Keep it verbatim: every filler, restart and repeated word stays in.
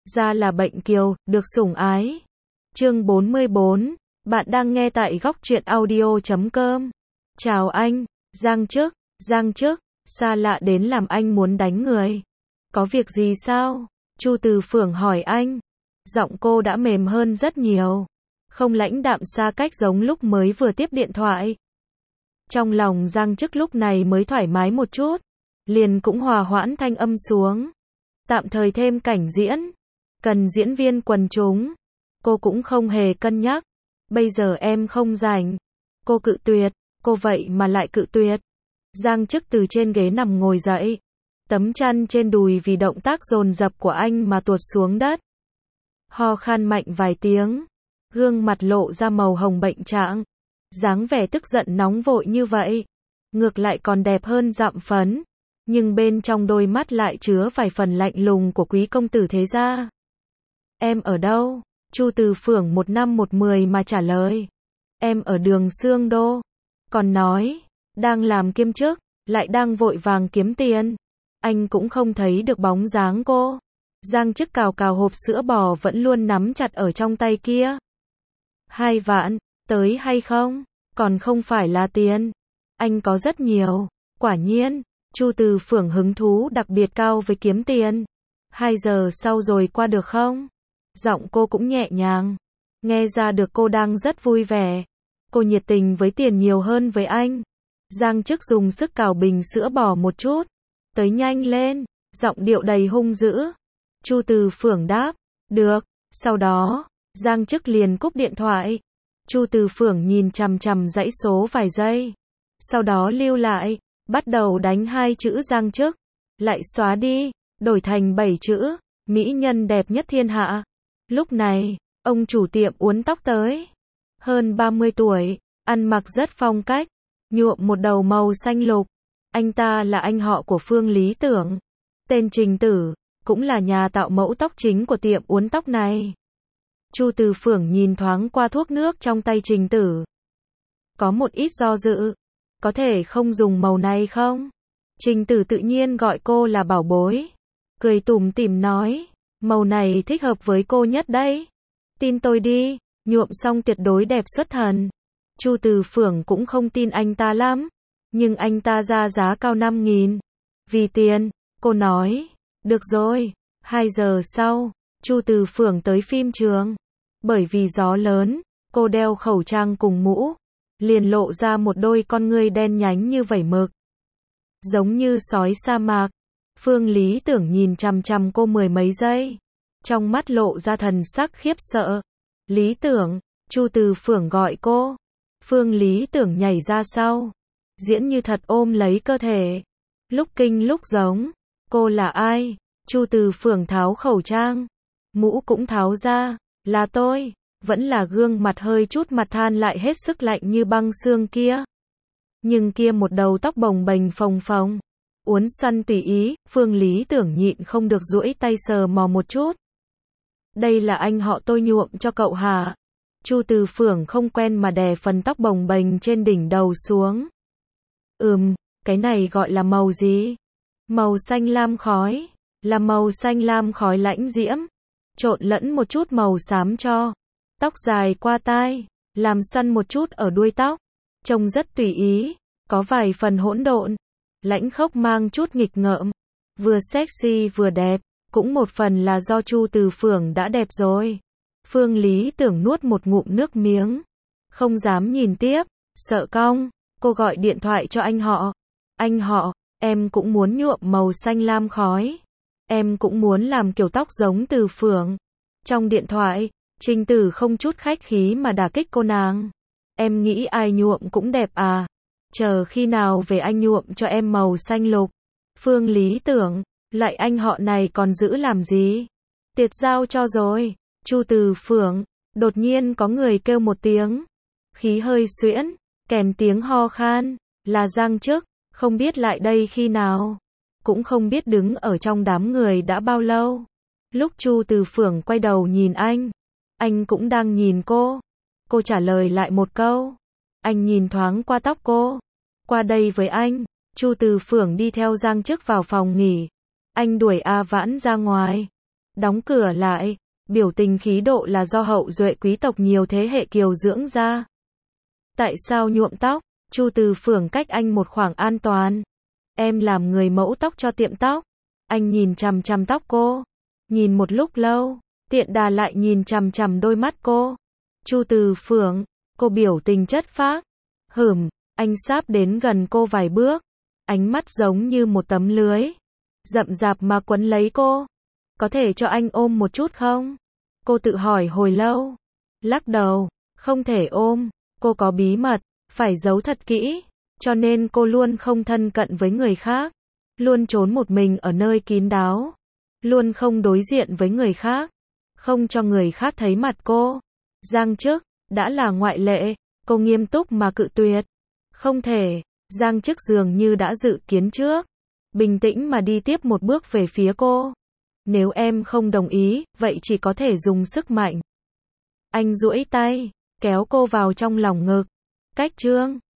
ra là bệnh kiều, được sủng ái. Chương bốn mươi bốn, bạn đang nghe tại góc truyện audio chấm com. Chào anh, Giang Chức, Giang Chức, xa lạ đến làm anh muốn đánh người. Có việc gì sao? Chu Từ Phượng hỏi anh. Giọng cô đã mềm hơn rất nhiều, không lãnh đạm xa cách giống lúc mới vừa tiếp điện thoại. Trong lòng Giang Chức lúc này mới thoải mái một chút, liền cũng hòa hoãn thanh âm xuống. Tạm thời thêm cảnh diễn, cần diễn viên quần chúng. Cô cũng không hề cân nhắc. Bây giờ em không rảnh. Cô cự tuyệt, cô vậy mà lại cự tuyệt. Giang Chức từ trên ghế nằm ngồi dậy. Tấm chăn trên đùi vì động tác dồn dập của anh mà tuột xuống đất. Ho khan mạnh vài tiếng, gương mặt lộ ra màu hồng bệnh trạng. Dáng vẻ tức giận nóng vội như vậy, ngược lại còn đẹp hơn dặm phấn, nhưng bên trong đôi mắt lại chứa vài phần lạnh lùng của quý công tử thế gia. Em ở đâu? Chu Từ Phượng một năm một mười mà trả lời. Em ở Đường Xương Đô. Còn nói, đang làm kiêm chức, lại đang vội vàng kiếm tiền. Anh cũng không thấy được bóng dáng cô. Giang Chức cào cào hộp sữa bò vẫn luôn nắm chặt ở trong tay kia. Hai vạn, tới hay không? Còn không phải là tiền. Anh có rất nhiều. Quả nhiên, Chu Từ Phượng hứng thú đặc biệt cao với kiếm tiền. Hai giờ sau rồi qua được không? Giọng cô cũng nhẹ nhàng. Nghe ra được cô đang rất vui vẻ. Cô nhiệt tình với tiền nhiều hơn với anh. Giang Chức dùng sức cào bình sữa bò một chút. Tới nhanh lên. Giọng điệu đầy hung dữ. Chu Từ Phượng đáp. Được. Sau đó, Giang Chức liền cúp điện thoại. Chu Từ Phượng nhìn chằm chằm dãy số vài giây. Sau đó lưu lại. Bắt đầu đánh hai chữ Giang Chức. Lại xóa đi. Đổi thành bảy chữ. Mỹ nhân đẹp nhất thiên hạ. Lúc này, ông chủ tiệm uốn tóc tới. Hơn ba mươi tuổi, ăn mặc rất phong cách, nhuộm một đầu màu xanh lục. Anh ta là anh họ của Phương Lý Tưởng. Tên Trình Tử, cũng là nhà tạo mẫu tóc chính của tiệm uốn tóc này. Chu Từ Phượng nhìn thoáng qua thuốc nước trong tay Trình Tử. Có một ít do dự. Có thể không dùng màu này không? Trình Tử tự nhiên gọi cô là bảo bối. Cười tủm tỉm nói. Màu này thích hợp với cô nhất đấy. Tin tôi đi, nhuộm xong tuyệt đối đẹp xuất thần. Chu Từ Phượng cũng không tin anh ta lắm. Nhưng anh ta ra giá cao năm nghìn. Vì tiền, cô nói. Được rồi. Hai giờ sau, Chu Từ Phượng tới phim trường. Bởi vì gió lớn, cô đeo khẩu trang cùng mũ. Liền lộ ra một đôi con ngươi đen nhánh như vảy mực. Giống như sói sa mạc. Phương Lý Tưởng nhìn chằm chằm cô mười mấy giây. Trong mắt lộ ra thần sắc khiếp sợ. Lý Tưởng, Chu Từ Phượng gọi cô. Phương Lý Tưởng nhảy ra sau. Diễn như thật ôm lấy cơ thể. Lúc kinh lúc giống. Cô là ai? Chu Từ Phượng tháo khẩu trang. Mũ cũng tháo ra. Là tôi. Vẫn là gương mặt hơi chút mặt than lại hết sức lạnh như băng xương kia. Nhưng kia một đầu tóc bồng bềnh phồng phồng. Uốn xoăn tùy ý, Phương Lý Tưởng nhịn không được duỗi tay sờ mò một chút. Đây là anh họ tôi nhuộm cho cậu hả? Chu Từ Phượng không quen mà đè phần tóc bồng bềnh trên đỉnh đầu xuống. Ừm, cái này gọi là màu gì? Màu xanh lam khói. Là màu xanh lam khói lãnh diễm. Trộn lẫn một chút màu xám cho. Tóc dài qua tai. Làm xoăn một chút ở đuôi tóc. Trông rất tùy ý. Có vài phần hỗn độn. Lãnh khốc mang chút nghịch ngợm. Vừa sexy vừa đẹp. Cũng một phần là do Chu Từ Phượng đã đẹp rồi. Phương Lý Tưởng nuốt một ngụm nước miếng. Không dám nhìn tiếp. Sợ cong. Cô gọi điện thoại cho anh họ. Anh họ, em cũng muốn nhuộm màu xanh lam khói. Em cũng muốn làm kiểu tóc giống Từ Phượng. Trong điện thoại, Trình Tử không chút khách khí mà đả kích cô nàng. Em nghĩ ai nhuộm cũng đẹp à? Chờ khi nào về anh nhuộm cho em màu xanh lục. Phương Lý Tưởng, loại anh họ này còn giữ làm gì? Tiệt giao cho rồi. Chu Từ Phượng, đột nhiên có người kêu một tiếng. Khí hơi xuyễn, kèm tiếng ho khan, là Giang Chức, không biết lại đây khi nào. Cũng không biết đứng ở trong đám người đã bao lâu. Lúc Chu Từ Phượng quay đầu nhìn anh, anh cũng đang nhìn cô. Cô trả lời lại một câu. Anh nhìn thoáng qua tóc cô. Qua đây với anh. Chu Từ Phượng đi theo Giang Chức vào phòng nghỉ. Anh đuổi A Vãn ra ngoài. Đóng cửa lại, biểu tình khí độ là do hậu duệ quý tộc nhiều thế hệ kiều dưỡng ra. Tại sao nhuộm tóc? Chu Từ Phường cách anh một khoảng an toàn. Em làm người mẫu tóc cho tiệm tóc. Anh nhìn chằm chằm tóc cô. Nhìn một lúc lâu, tiện đà lại nhìn chằm chằm đôi mắt cô. Chu Từ Phượng, cô biểu tình chất phác. Hửm, anh sáp đến gần cô vài bước. Ánh mắt giống như một tấm lưới. Rậm rạp mà quấn lấy cô. Có thể cho anh ôm một chút không? Cô tự hỏi hồi lâu. Lắc đầu, không thể ôm. Cô có bí mật, phải giấu thật kỹ. Cho nên cô luôn không thân cận với người khác. Luôn trốn một mình ở nơi kín đáo. Luôn không đối diện với người khác. Không cho người khác thấy mặt cô. Giang Chức, đã là ngoại lệ. Cô nghiêm túc mà cự tuyệt. Không thể. Giang Chức dường như đã dự kiến trước. Bình tĩnh mà đi tiếp một bước về phía cô. Nếu em không đồng ý, vậy chỉ có thể dùng sức mạnh. Anh duỗi tay, kéo cô vào trong lòng ngực. Cách Trương.